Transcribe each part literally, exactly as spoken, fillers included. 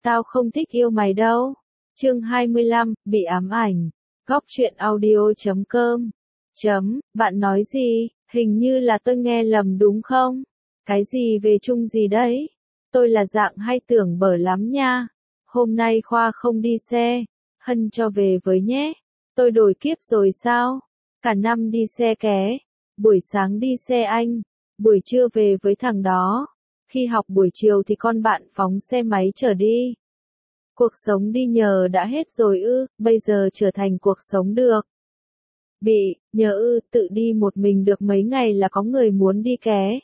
Tao không thích yêu mày đâu. Chương hai mươi lăm, bị ám ảnh. Góc truyện audio chấm com. Chấm, bạn nói gì? Hình như là tôi nghe lầm đúng không? Cái gì về chung gì đấy? Tôi là dạng hay tưởng bở lắm nha. Hôm nay Khoa không đi xe. Hân cho về với nhé. Tôi đổi kiếp rồi sao? Cả năm đi xe ké. Buổi sáng đi xe anh. Buổi trưa về với thằng đó. Khi học buổi chiều thì con bạn phóng xe máy chở đi. Cuộc sống đi nhờ đã hết rồi ư, bây giờ trở thành cuộc sống được. Bị, nhờ ư, tự đi một mình được mấy ngày là có người muốn đi ké.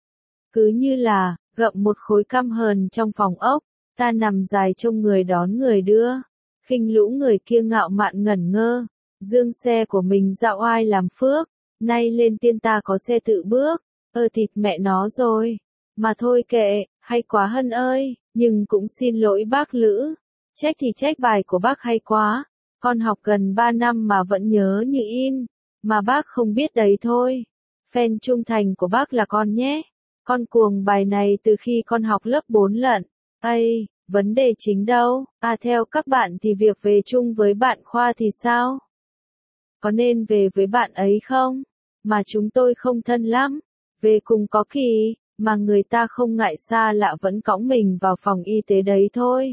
Cứ như là, gặm một khối căm hờn trong phòng ốc, ta nằm dài trông người đón người đưa. Khinh lũ người kia ngạo mạn ngẩn ngơ, dương xe của mình dạo oai làm phước, nay lên tiên ta có xe tự bước, ơ thịt mẹ nó rồi. Mà thôi kệ, hay quá Hân ơi, nhưng cũng xin lỗi bác Lữ. Trách thì trách bài của bác hay quá. Con học gần ba năm mà vẫn nhớ như in. Mà bác không biết đấy thôi. Fan trung thành của bác là con nhé. Con cuồng bài này từ khi con học lớp bốn lận. Ây, vấn đề chính đâu? À theo các bạn thì việc về chung với bạn Khoa thì sao? Có nên về với bạn ấy không? Mà chúng tôi không thân lắm. Về cùng có kỳ. Mà người ta không ngại xa lạ vẫn cõng mình vào phòng y tế đấy thôi.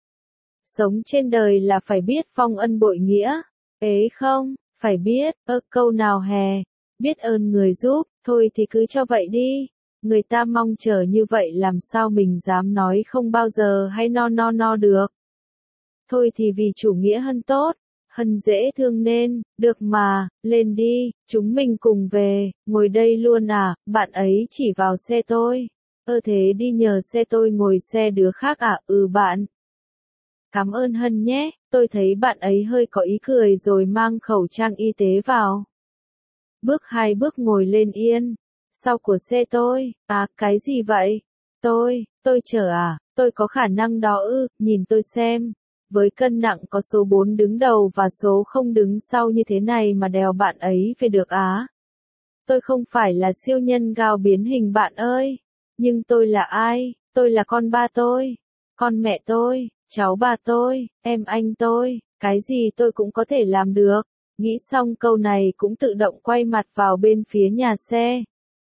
Sống trên đời là phải biết phong ân bội nghĩa. Ế không, phải biết, ơ câu nào hè, biết ơn người giúp, thôi thì cứ cho vậy đi. Người ta mong chờ như vậy làm sao mình dám nói không bao giờ hay no no no được. Thôi thì vì chủ nghĩa Hân tốt, Hân dễ thương nên, được mà, lên đi, chúng mình cùng về, ngồi đây luôn à, bạn ấy chỉ vào xe tôi. Ơ thế đi nhờ xe tôi ngồi xe đứa khác à, ừ bạn. Cảm ơn Hân nhé, tôi thấy bạn ấy hơi có ý cười rồi mang khẩu trang y tế vào. Bước hai bước ngồi lên yên. Sau của xe tôi, à, cái gì vậy? Tôi, tôi chở à, tôi có khả năng đó ư, nhìn tôi xem. Với cân nặng có số bốn đứng đầu và số không đứng sau như thế này mà đèo bạn ấy về được á. Tôi không phải là siêu nhân gao biến hình bạn ơi. Nhưng tôi là ai? Tôi là con ba tôi, con mẹ tôi, cháu bà tôi, em anh tôi, cái gì tôi cũng có thể làm được. Nghĩ xong câu này cũng tự động quay mặt vào bên phía nhà xe.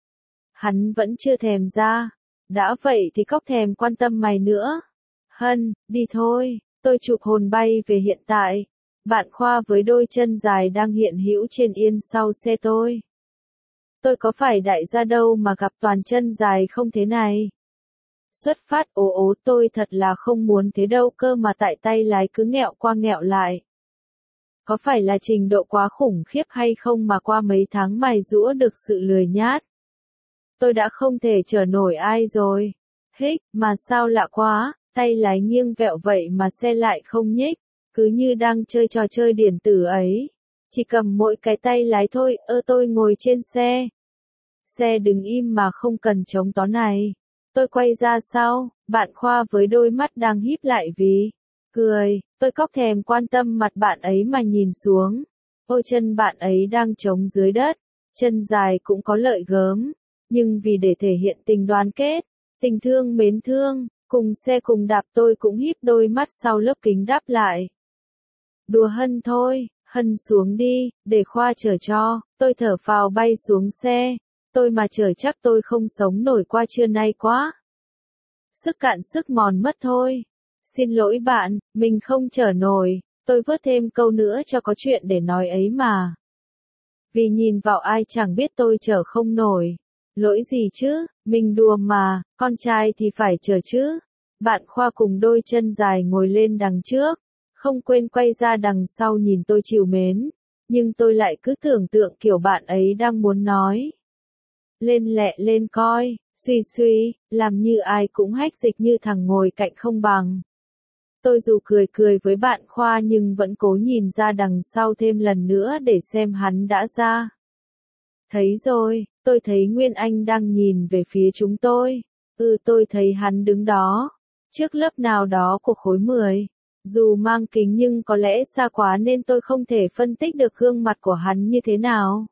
Hắn vẫn chưa thèm ra. Đã vậy thì cóc thèm quan tâm mày nữa. Hân, đi thôi, tôi chụp hồn bay về hiện tại. Bạn Khoa với đôi chân dài đang hiện hữu trên yên sau xe tôi. Tôi có phải đại gia đâu mà gặp toàn chân dài không thế này. Xuất phát ố ố tôi thật là không muốn thế đâu cơ mà tại tay lái cứ nghẹo qua nghẹo lại. Có phải là trình độ quá khủng khiếp hay không mà qua mấy tháng mày giũa được sự lười nhát. Tôi đã không thể chở nổi ai rồi. Hích, mà sao lạ quá, tay lái nghiêng vẹo vậy mà xe lại không nhích, cứ như đang chơi trò chơi điện tử ấy. Chỉ cầm mỗi cái tay lái thôi, ơ tôi ngồi trên xe. Xe đứng im mà không cần chống tó này. Tôi quay ra sau, bạn Khoa với đôi mắt đang híp lại vì cười, tôi cóc thèm quan tâm mặt bạn ấy mà nhìn xuống. Ôi chân bạn ấy đang trống dưới đất, chân dài cũng có lợi gớm, nhưng vì để thể hiện tình đoàn kết, tình thương mến thương, cùng xe cùng đạp tôi cũng híp đôi mắt sau lớp kính đáp lại. Đùa Hân thôi, Hân xuống đi, để Khoa chở cho, tôi thở phào bay xuống xe. Tôi mà chở chắc tôi không sống nổi qua trưa nay quá. Sức cạn sức mòn mất thôi. Xin lỗi bạn, mình không chở nổi, tôi vớt thêm câu nữa cho có chuyện để nói ấy mà. Vì nhìn vào ai chẳng biết tôi chở không nổi. Lỗi gì chứ, mình đùa mà, con trai thì phải chở chứ. Bạn Khoa cùng đôi chân dài ngồi lên đằng trước, không quên quay ra đằng sau nhìn tôi trìu mến. Nhưng tôi lại cứ tưởng tượng kiểu bạn ấy đang muốn nói. Lên lẹ lên coi, suy suy, làm như ai cũng hách dịch như thằng ngồi cạnh không bằng. Tôi dù cười cười với bạn Khoa nhưng vẫn cố nhìn ra đằng sau thêm lần nữa để xem hắn đã ra. Thấy rồi, tôi thấy Nguyên Anh đang nhìn về phía chúng tôi. Ừ tôi thấy hắn đứng đó, trước lớp nào đó của khối mười. Dù mang kính nhưng có lẽ xa quá nên tôi không thể phân tích được gương mặt của hắn như thế nào.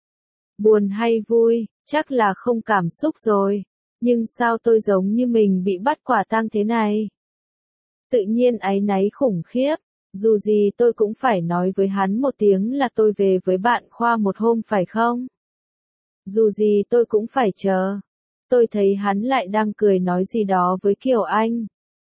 Buồn hay vui, chắc là không cảm xúc rồi. Nhưng sao tôi giống như mình bị bắt quả tang thế này? Tự nhiên áy náy khủng khiếp, dù gì tôi cũng phải nói với hắn một tiếng là tôi về với bạn Khoa một hôm phải không? Dù gì tôi cũng phải chờ. Tôi thấy hắn lại đang cười nói gì đó với Kiều Anh.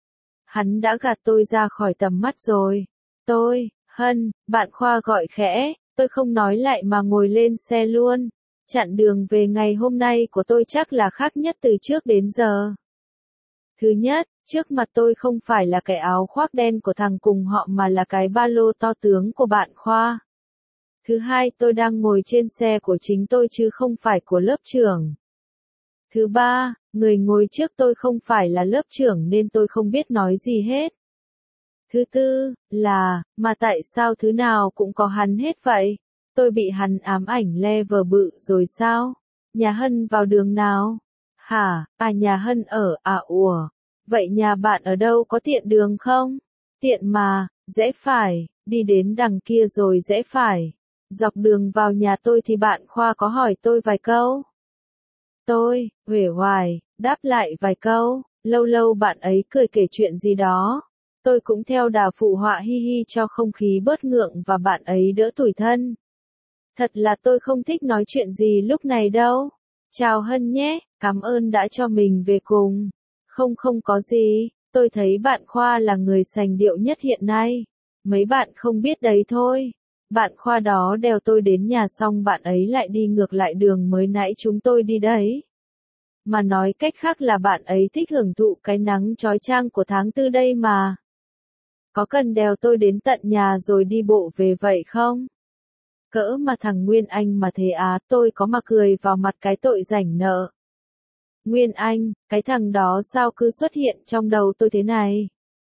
Hắn đã gạt tôi ra khỏi tầm mắt rồi. Tôi, Hân, bạn Khoa gọi khẽ, tôi không nói lại mà ngồi lên xe luôn. Chặng đường về ngày hôm nay của tôi chắc là khác nhất từ trước đến giờ. Thứ nhất, trước mặt tôi không phải là cái áo khoác đen của thằng cùng họ mà là cái ba lô to tướng của bạn Khoa. Thứ hai, tôi đang ngồi trên xe của chính tôi chứ không phải của lớp trưởng. Thứ ba, người ngồi trước tôi không phải là lớp trưởng nên tôi không biết nói gì hết. Thứ tư, là, mà tại sao thứ nào cũng có hắn hết vậy? Tôi bị hắn ám ảnh level bự rồi sao? Nhà Hân vào đường nào? Hả, à nhà Hân ở, à ủa. Vậy nhà bạn ở đâu có tiện đường không? Tiện mà, rẽ phải, đi đến đằng kia rồi rẽ phải. Dọc đường vào nhà tôi thì bạn Khoa có hỏi tôi vài câu. Tôi, uể oải, đáp lại vài câu, lâu lâu bạn ấy cười kể chuyện gì đó. Tôi cũng theo đà phụ họa hi hi cho không khí bớt ngượng và bạn ấy đỡ tủi thân. Thật là tôi không thích nói chuyện gì lúc này đâu. Chào Hân nhé, cảm ơn đã cho mình về cùng. Không không có gì, tôi thấy bạn Khoa là người sành điệu nhất hiện nay. Mấy bạn không biết đấy thôi. Bạn Khoa đó đèo tôi đến nhà xong bạn ấy lại đi ngược lại đường mới nãy chúng tôi đi đấy. Mà nói cách khác là bạn ấy thích hưởng thụ cái nắng chói chang của tháng tư đây mà. Có cần đèo tôi đến tận nhà rồi đi bộ về vậy không? Cỡ mà thằng Nguyên Anh mà thế á, tôi có mà cười vào mặt cái tội rảnh nợ. Nguyên Anh, cái thằng đó sao cứ xuất hiện trong đầu tôi thế này?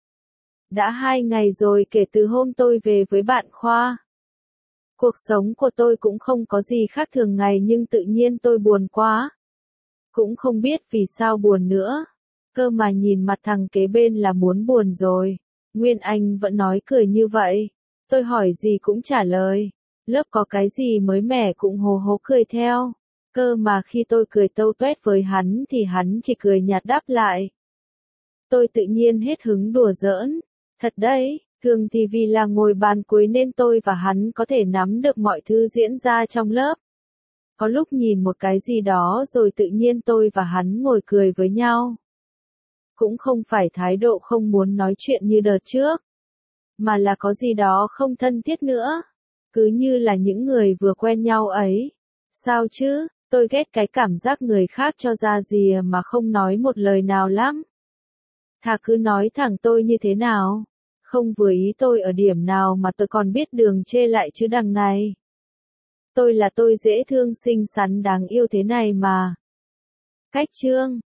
Đã hai ngày rồi kể từ hôm tôi về với bạn Khoa. Cuộc sống của tôi cũng không có gì khác thường ngày nhưng tự nhiên tôi buồn quá. Cũng không biết vì sao buồn nữa. Cơ mà nhìn mặt thằng kế bên là muốn buồn rồi. Nguyên Anh vẫn nói cười như vậy. Tôi hỏi gì cũng trả lời. Lớp có cái gì mới mẻ cũng hố hố cười theo. Cơ mà khi tôi cười tâu tuét với hắn thì hắn chỉ cười nhạt đáp lại. Tôi tự nhiên hết hứng đùa giỡn. Thật đấy, thường thì vì là ngồi bàn cuối nên tôi và hắn có thể nắm được mọi thứ diễn ra trong lớp. Có lúc nhìn một cái gì đó rồi tự nhiên tôi và hắn ngồi cười với nhau. Cũng không phải thái độ không muốn nói chuyện như đợt trước. Mà là có gì đó không thân thiết nữa. Cứ như là những người vừa quen nhau ấy. Sao chứ, tôi ghét cái cảm giác người khác cho ra gì mà không nói một lời nào lắm. Thà cứ nói thẳng tôi như thế nào. Không vừa ý tôi ở điểm nào mà tôi còn biết đường chê lại chứ đằng này. Tôi là tôi dễ thương xinh xắn đáng yêu thế này mà. Cách chương